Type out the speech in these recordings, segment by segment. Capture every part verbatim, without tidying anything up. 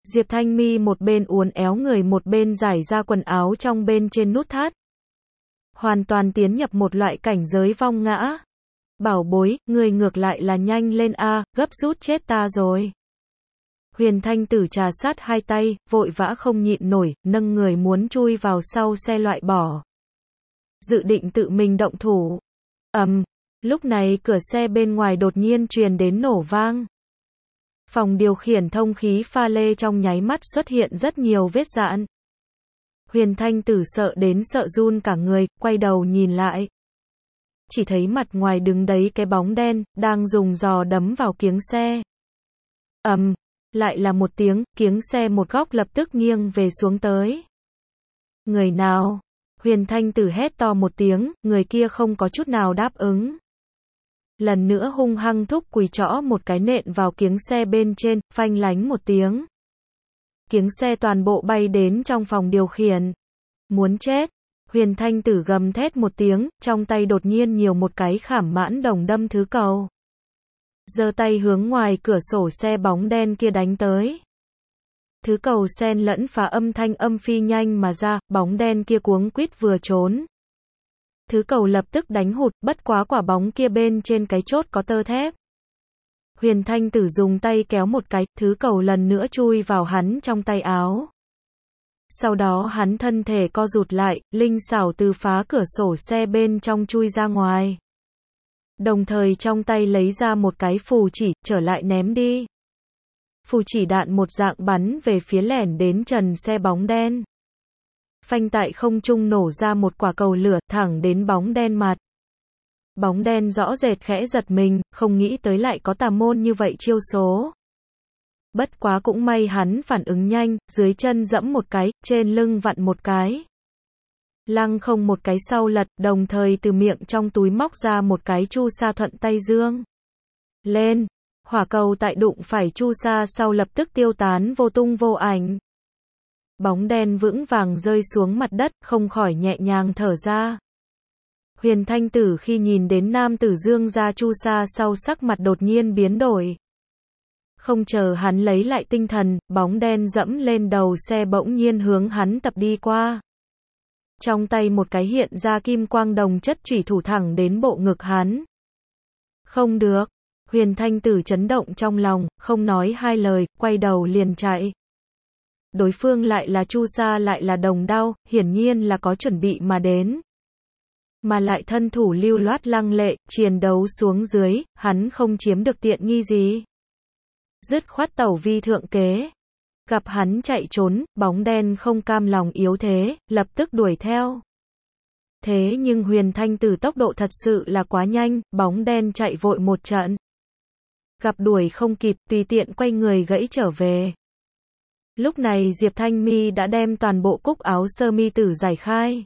Diệp Thanh Mi một bên uốn éo người một bên giải ra quần áo trong bên trên nút thắt. Hoàn toàn tiến nhập một loại cảnh giới vong ngã. Bảo bối, người ngược lại là nhanh lên a, gấp rút chết ta rồi. Huyền Thanh Tử trà sát hai tay, vội vã không nhịn nổi, nâng người muốn chui vào sau xe loại bỏ. Dự định tự mình động thủ. Ầm, um, lúc này cửa xe bên ngoài đột nhiên truyền đến nổ vang. Phòng điều khiển thông khí pha lê trong nháy mắt xuất hiện rất nhiều vết rạn. Huyền Thanh Tử sợ đến sợ run cả người, quay đầu nhìn lại. Chỉ thấy mặt ngoài đứng đấy cái bóng đen, đang dùng giò đấm vào kiếng xe. Ầm, um, lại là một tiếng, kiếng xe một góc lập tức nghiêng về xuống tới. Người nào? Huyền Thanh Tử hét to một tiếng, người kia không có chút nào đáp ứng. Lần nữa hung hăng thúc quỳ trõ một cái nện vào kiếng xe bên trên, phanh lánh một tiếng. Kiếng xe toàn bộ bay đến trong phòng điều khiển. Muốn chết. Huyền Thanh Tử gầm thét một tiếng, trong tay đột nhiên nhiều một cái khảm mãn đồng đâm thứ cầu. Giơ tay hướng ngoài cửa sổ xe bóng đen kia đánh tới. Thứ cầu xen lẫn phá âm thanh âm phi nhanh mà ra, bóng đen kia cuống quýt vừa trốn. Thứ cầu lập tức đánh hụt, bất quá quả bóng kia bên trên cái chốt có tơ thép. Huyền Thanh Tử dùng tay kéo một cái, thứ cầu lần nữa chui vào hắn trong tay áo. Sau đó hắn thân thể co rụt lại, linh xảo từ phá cửa sổ xe bên trong chui ra ngoài. Đồng thời trong tay lấy ra một cái phù chỉ, trở lại ném đi. Phù chỉ đạn một dạng bắn về phía lẻn đến trần xe bóng đen. Phanh tại không trung nổ ra một quả cầu lửa, thẳng đến bóng đen mặt. Bóng đen rõ rệt khẽ giật mình, không nghĩ tới lại có tà môn như vậy chiêu số. Bất quá cũng may hắn phản ứng nhanh, dưới chân dẫm một cái, trên lưng vặn một cái. Lăng không một cái sau lật, đồng thời từ miệng trong túi móc ra một cái chu sa thuận tay dương. Lên, hỏa cầu tại đụng phải chu sa sau lập tức tiêu tán vô tung vô ảnh. Bóng đen vững vàng rơi xuống mặt đất, không khỏi nhẹ nhàng thở ra. Huyền Thanh Tử khi nhìn đến nam tử dương ra chu sa sau sắc mặt đột nhiên biến đổi. Không chờ hắn lấy lại tinh thần, bóng đen dẫm lên đầu xe bỗng nhiên hướng hắn tập đi qua. Trong tay một cái hiện ra kim quang đồng chất chủy thủ thẳng đến bộ ngực hắn. Không được. Huyền Thanh Tử chấn động trong lòng, không nói hai lời, quay đầu liền chạy. Đối phương lại là chu sa lại là đồng đao, hiển nhiên là có chuẩn bị mà đến. Mà lại thân thủ lưu loát lăng lệ, chiến đấu xuống dưới, hắn không chiếm được tiện nghi gì. Dứt khoát tẩu vi thượng kế. Gặp hắn chạy trốn, bóng đen không cam lòng yếu thế, lập tức đuổi theo. Thế nhưng Huyền Thanh Tử tốc độ thật sự là quá nhanh, bóng đen chạy vội một trận. Gặp đuổi không kịp, tùy tiện quay người gãy trở về. Lúc này Diệp Thanh Mi đã đem toàn bộ cúc áo sơ mi tử giải khai.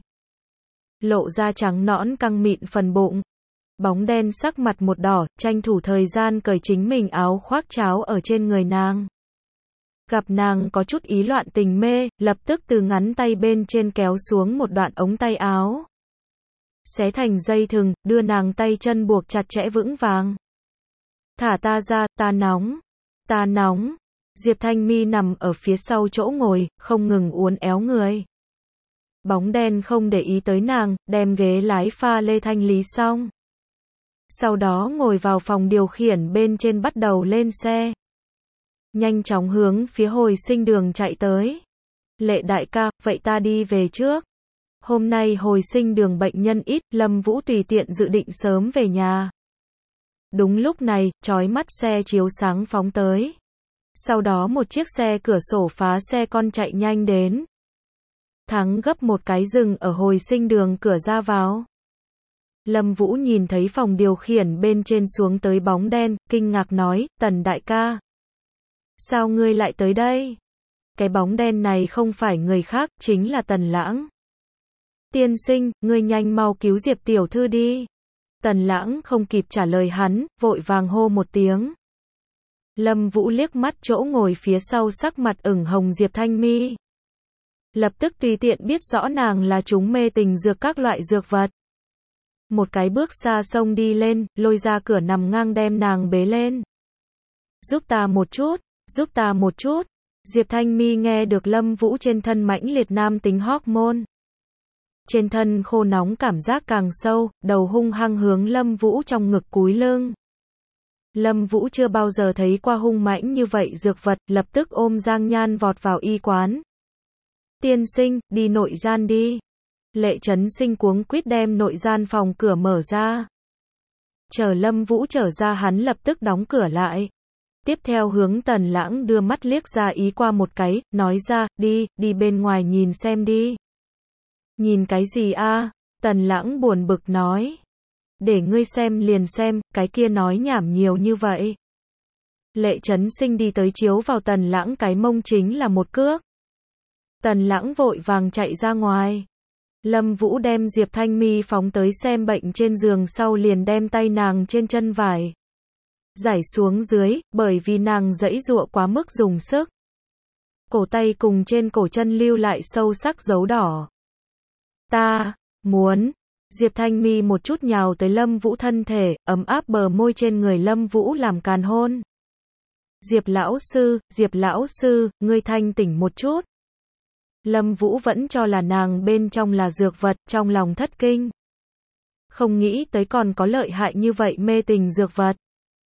Lộ ra trắng nõn căng mịn phần bụng. Bóng đen sắc mặt một đỏ, tranh thủ thời gian cởi chính mình áo khoác cháo ở trên người nàng. Gặp nàng có chút ý loạn tình mê, lập tức từ ngắn tay bên trên kéo xuống một đoạn ống tay áo. Xé thành dây thừng, đưa nàng tay chân buộc chặt chẽ vững vàng. Thả ta ra, ta nóng. Ta nóng. Diệp Thanh Mi nằm ở phía sau chỗ ngồi, không ngừng uốn éo người. Bóng đen không để ý tới nàng, đem ghế lái pha lê thanh lý xong. Sau đó ngồi vào phòng điều khiển bên trên bắt đầu lên xe. Nhanh chóng hướng phía hồi sinh đường chạy tới. Lệ đại ca, vậy ta đi về trước. Hôm nay hồi sinh đường bệnh nhân ít, Lâm Vũ tùy tiện dự định sớm về nhà. Đúng lúc này, chói mắt xe chiếu sáng phóng tới. Sau đó một chiếc xe cửa sổ phá xe con chạy nhanh đến. Thắng gấp một cái dừng ở hồi sinh đường cửa ra vào. Lâm Vũ nhìn thấy phòng điều khiển bên trên xuống tới bóng đen, kinh ngạc nói, Tần đại ca. Sao ngươi lại tới đây? Cái bóng đen này không phải người khác, chính là Tần Lãng. Tiên sinh, ngươi nhanh mau cứu Diệp tiểu thư đi. Tần Lãng không kịp trả lời hắn, vội vàng hô một tiếng. Lâm Vũ liếc mắt chỗ ngồi phía sau sắc mặt ửng hồng Diệp Thanh Mi. Lập tức tùy tiện biết rõ nàng là chúng mê tình dược các loại dược vật. Một cái bước xa xông đi lên, lôi ra cửa nằm ngang đem nàng bế lên. Giúp ta một chút, giúp ta một chút. Diệp Thanh Mi nghe được Lâm Vũ trên thân mãnh liệt nam tính hormone. Trên thân khô nóng cảm giác càng sâu, đầu hung hăng hướng Lâm Vũ trong ngực cúi lưng. Lâm Vũ chưa bao giờ thấy qua hung mãnh như vậy dược vật, lập tức ôm Giang Nhan vọt vào y quán. Tiên sinh, đi nội gian đi. Lệ Chấn Sinh cuống quýt đem nội gian phòng cửa mở ra. Chờ Lâm Vũ trở ra hắn lập tức đóng cửa lại. Tiếp theo hướng Tần Lãng đưa mắt liếc ra ý qua một cái, nói ra, đi, đi bên ngoài nhìn xem đi. Nhìn cái gì a? Tần Lãng buồn bực nói. Để ngươi xem liền xem, cái kia nói nhảm nhiều như vậy. Lệ Chấn Sinh đi tới chiếu vào Tần Lãng cái mông chính là một cước. Tần Lãng vội vàng chạy ra ngoài. Lâm Vũ đem Diệp Thanh Mi phóng tới xem bệnh trên giường sau liền đem tay nàng trên chân vải giải xuống dưới, bởi vì nàng giãy giụa quá mức dùng sức. Cổ tay cùng trên cổ chân lưu lại sâu sắc dấu đỏ. Ta muốn. Diệp Thanh Mi một chút nhào tới Lâm Vũ thân thể, ấm áp bờ môi trên người Lâm Vũ làm càn hôn. Diệp lão sư, Diệp lão sư, ngươi thanh tỉnh một chút. Lâm Vũ vẫn cho là nàng bên trong là dược vật, trong lòng thất kinh. Không nghĩ tới còn có lợi hại như vậy mê tình dược vật.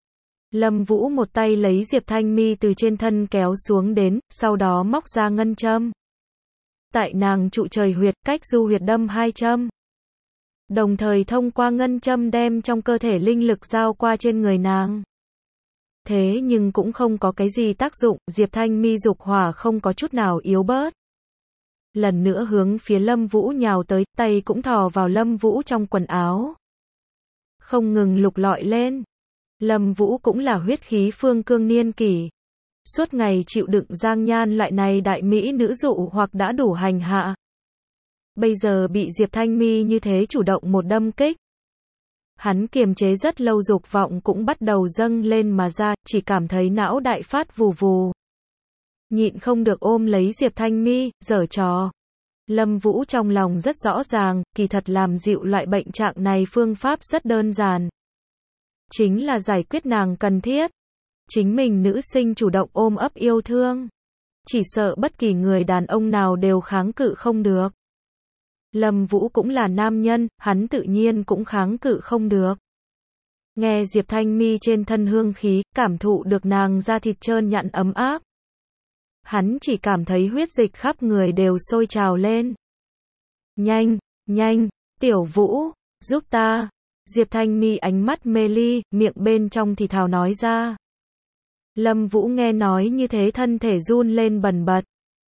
Lâm Vũ một tay lấy Diệp Thanh Mi từ trên thân kéo xuống đến, sau đó móc ra ngân châm. Tại nàng trụ trời huyệt, cách du huyệt đâm hai châm. Đồng thời thông qua ngân châm đem trong cơ thể linh lực giao qua trên người nàng. Thế nhưng cũng không có cái gì tác dụng, Diệp Thanh Mi dục hỏa không có chút nào yếu bớt. Lần nữa hướng phía Lâm Vũ nhào tới, tay cũng thò vào Lâm Vũ trong quần áo. Không ngừng lục lọi lên. Lâm Vũ cũng là huyết khí phương cương niên kỷ. Suốt ngày chịu đựng Giang Nhan loại này đại mỹ nữ dụ hoặc đã đủ hành hạ. Bây giờ bị Diệp Thanh Mi như thế chủ động một đâm kích. Hắn kiềm chế rất lâu dục vọng cũng bắt đầu dâng lên mà ra, chỉ cảm thấy não đại phát vù vù. Nhịn không được ôm lấy Diệp Thanh Mi, giở trò. Lâm Vũ trong lòng rất rõ ràng, kỳ thật làm dịu loại bệnh trạng này phương pháp rất đơn giản. Chính là giải quyết nàng cần thiết. Chính mình nữ sinh chủ động ôm ấp yêu thương. Chỉ sợ bất kỳ người đàn ông nào đều kháng cự không được. Lâm Vũ cũng là nam nhân, hắn tự nhiên cũng kháng cự không được. Nghe Diệp Thanh Mi trên thân hương khí, cảm thụ được nàng da thịt trơn nhẵn ấm áp. Hắn chỉ cảm thấy huyết dịch khắp người đều sôi trào lên. Nhanh, nhanh, Tiểu Vũ, giúp ta. Diệp Thanh Mi ánh mắt mê ly, miệng bên trong thì thào nói ra. Lâm Vũ nghe nói như thế thân thể run lên bần bật.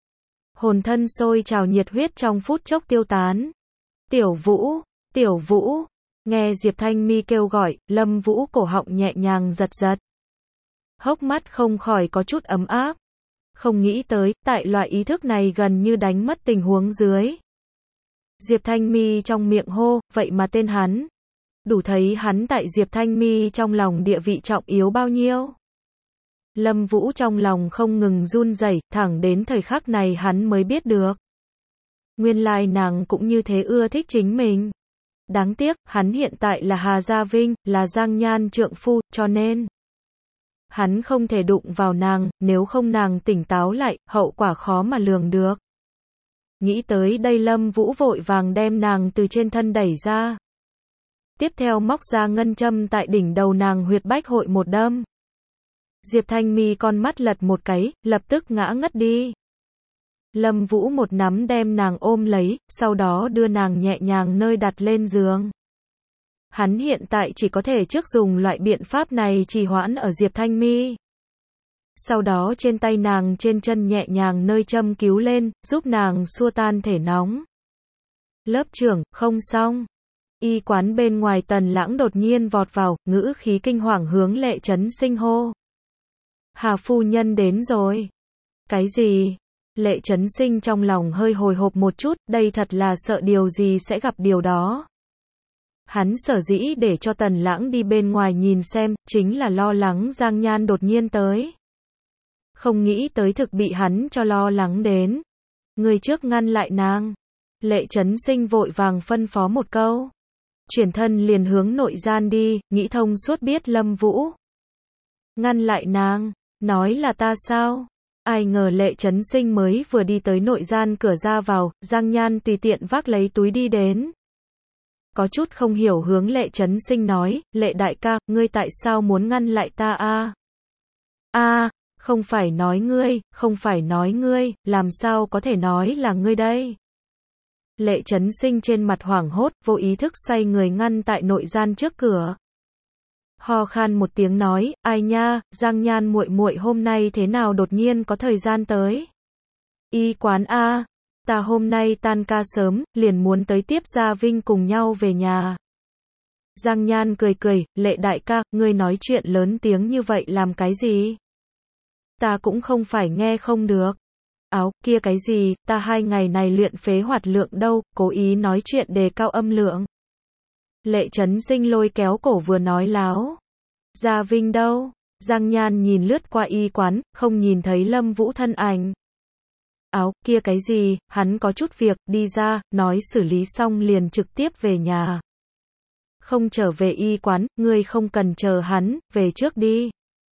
Hồn thân sôi trào nhiệt huyết trong phút chốc tiêu tán. Tiểu Vũ, Tiểu Vũ. Nghe Diệp Thanh Mi kêu gọi, Lâm Vũ cổ họng nhẹ nhàng giật giật. Hốc mắt không khỏi có chút ấm áp. Không nghĩ tới, tại loại ý thức này gần như đánh mất tình huống dưới. Diệp Thanh Mi trong miệng hô, vậy mà tên hắn. Đủ thấy hắn tại Diệp Thanh Mi trong lòng địa vị trọng yếu bao nhiêu. Lâm Vũ trong lòng không ngừng run rẩy, thẳng đến thời khắc này hắn mới biết được. Nguyên lai nàng cũng như thế ưa thích chính mình. Đáng tiếc, hắn hiện tại là Hà Gia Vinh, là Giang Nhan trượng phu, cho nên hắn không thể đụng vào nàng, nếu không nàng tỉnh táo lại, hậu quả khó mà lường được. Nghĩ tới đây Lâm Vũ vội vàng đem nàng từ trên thân đẩy ra. Tiếp theo móc ra ngân châm tại đỉnh đầu nàng huyệt bách hội một đâm. Diệp Thanh Mi con mắt lật một cái, lập tức ngã ngất đi. Lâm Vũ một nắm đem nàng ôm lấy, sau đó đưa nàng nhẹ nhàng nơi đặt lên giường. Hắn hiện tại chỉ có thể trước dùng loại biện pháp này trì hoãn ở Diệp Thanh Mi. Sau đó trên tay nàng trên chân nhẹ nhàng nơi châm cứu lên, giúp nàng xua tan thể nóng. Lớp trưởng, không xong. Y quán bên ngoài Tần Lãng đột nhiên vọt vào, ngữ khí kinh hoàng hướng Lệ Chấn Sinh hô. Hà phu nhân đến rồi. Cái gì? Lệ Chấn Sinh trong lòng hơi hồi hộp một chút, đây thật là sợ điều gì sẽ gặp điều đó. Hắn sở dĩ để cho Tần Lãng đi bên ngoài nhìn xem, chính là lo lắng Giang Nhan đột nhiên tới. Không nghĩ tới thực bị hắn cho lo lắng đến. Người trước ngăn lại nàng. Lệ Chấn Sinh vội vàng phân phó một câu. Chuyển thân liền hướng nội gian đi, nghĩ thông suốt biết Lâm Vũ. Ngăn lại nàng, nói là ta sao? Ai ngờ Lệ Chấn Sinh mới vừa đi tới nội gian cửa ra vào, Giang Nhan tùy tiện vác lấy túi đi đến. Có chút không hiểu hướng Lệ Chấn Sinh nói, Lệ đại ca, ngươi tại sao muốn ngăn lại ta a? A, không phải nói ngươi, không phải nói ngươi, làm sao có thể nói là ngươi đây? Lệ Chấn Sinh trên mặt hoảng hốt, vô ý thức xoay người ngăn tại nội gian trước cửa. Ho khan một tiếng nói, ai nha, Giang Nhan muội muội hôm nay thế nào đột nhiên có thời gian tới? Y quán a, ta hôm nay tan ca sớm, liền muốn tới tiếp Gia Vinh cùng nhau về nhà. Giang Nhan cười cười, Lệ đại ca, ngươi nói chuyện lớn tiếng như vậy làm cái gì? Ta cũng không phải nghe không được. Áo, kia cái gì, ta hai ngày này luyện phế hoạt lượng đâu, cố ý nói chuyện đề cao âm lượng. Lệ Chấn Sinh lôi kéo cổ vừa nói láo. Gia Vinh đâu? Giang Nhan nhìn lướt qua y quán, không nhìn thấy Lâm Vũ thân ảnh. Áo, kia cái gì, hắn có chút việc, đi ra, nói xử lý xong liền trực tiếp về nhà. Không trở về y quán, ngươi không cần chờ hắn, về trước đi.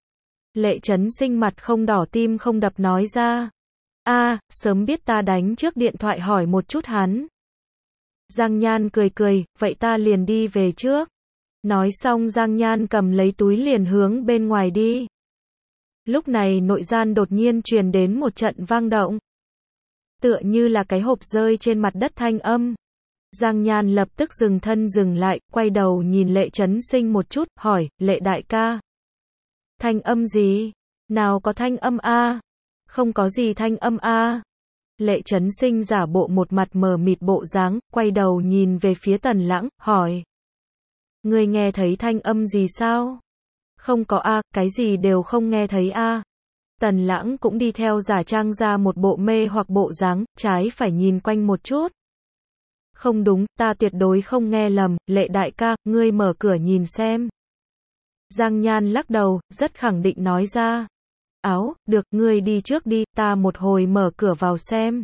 Lệ Chấn Sinh mặt không đỏ tim không đập nói ra. A, sớm biết ta đánh trước điện thoại hỏi một chút hắn. Giang Nhan cười cười, vậy ta liền đi về trước. Nói xong Giang Nhan cầm lấy túi liền hướng bên ngoài đi. Lúc này nội gian đột nhiên truyền đến một trận vang động. Tựa như là cái hộp rơi trên mặt đất thanh âm. Giang Nhan lập tức dừng thân dừng lại, quay đầu nhìn Lệ Chấn Sinh một chút, hỏi, Lệ đại ca. Thanh âm gì? Nào có thanh âm a? Không có gì thanh âm a. Lệ Chấn Sinh giả bộ một mặt mờ mịt bộ dáng, quay đầu nhìn về phía Tần Lãng, hỏi. Ngươi nghe thấy thanh âm gì sao? Không có a, cái gì đều không nghe thấy a. Tần Lãng cũng đi theo giả trang ra một bộ mê hoặc bộ dáng, trái phải nhìn quanh một chút. Không đúng, ta tuyệt đối không nghe lầm, Lệ đại ca, ngươi mở cửa nhìn xem. Giang Nhan lắc đầu, rất khẳng định nói ra. Áo, được, ngươi đi trước đi, ta một hồi mở cửa vào xem.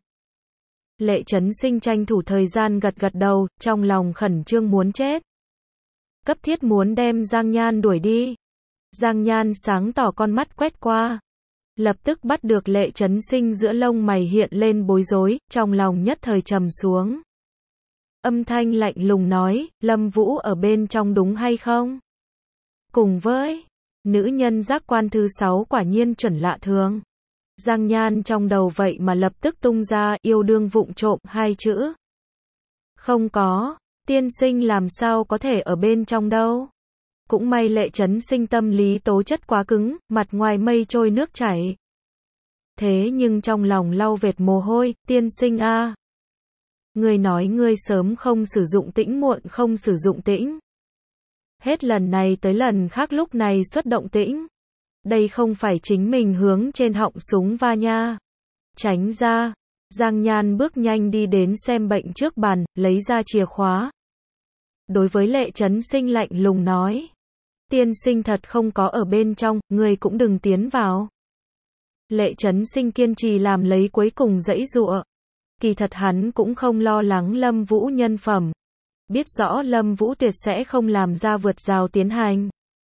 Lệ Chấn Sinh tranh thủ thời gian gật gật đầu, trong lòng khẩn trương muốn chết. Cấp thiết muốn đem Giang Nhan đuổi đi. Giang Nhan sáng tỏ con mắt quét qua. Lập tức bắt được Lệ Chấn Sinh giữa lông mày hiện lên bối rối, trong lòng nhất thời trầm xuống. Âm thanh lạnh lùng nói, Lâm Vũ ở bên trong đúng hay không? Cùng với nữ nhân giác quan thứ sáu quả nhiên chuẩn lạ thường. Giang Nhan trong đầu vậy mà lập tức tung ra yêu đương vụng trộm hai chữ. Không có, tiên sinh làm sao có thể ở bên trong đâu. Cũng may Lệ Chấn Sinh tâm lý tố chất quá cứng, mặt ngoài mây trôi nước chảy. Thế nhưng trong lòng lau vệt mồ hôi, tiên sinh a. Ngươi nói ngươi sớm không sử dụng tĩnh muộn không sử dụng tĩnh. Hết lần này tới lần khác lúc này xuất động tĩnh. Đây không phải chính mình hướng trên họng súng va nha. Tránh ra. Giang Nhan bước nhanh đi đến xem bệnh trước bàn, lấy ra chìa khóa. Đối với Lệ Chấn Sinh lạnh lùng nói. Tiên sinh thật không có ở bên trong, ngươi cũng đừng tiến vào. Lệ Chấn Sinh kiên trì làm lấy cuối cùng giãy giụa. Kỳ thật hắn cũng không lo lắng Lâm Vũ nhân phẩm. Biết rõ Lâm Vũ tuyệt sẽ không làm ra vượt rào tiến hành.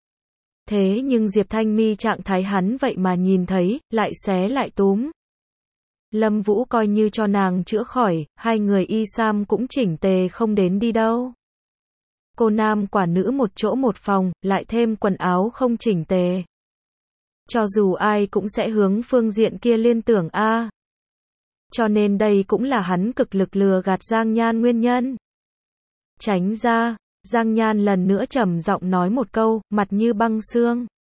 Thế nhưng Diệp Thanh Mi trạng thái hắn vậy mà nhìn thấy, lại xé lại túm. Lâm Vũ coi như cho nàng chữa khỏi, hai người y sam cũng chỉnh tề không đến đi đâu. Cô nam quả nữ một chỗ một phòng, lại thêm quần áo không chỉnh tề. Cho dù ai cũng sẽ hướng phương diện kia liên tưởng a. Cho nên đây cũng là hắn cực lực lừa gạt Giang Nhan nguyên nhân. Tránh ra, Giang Nhan lần nữa trầm giọng nói một câu, mặt như băng xương.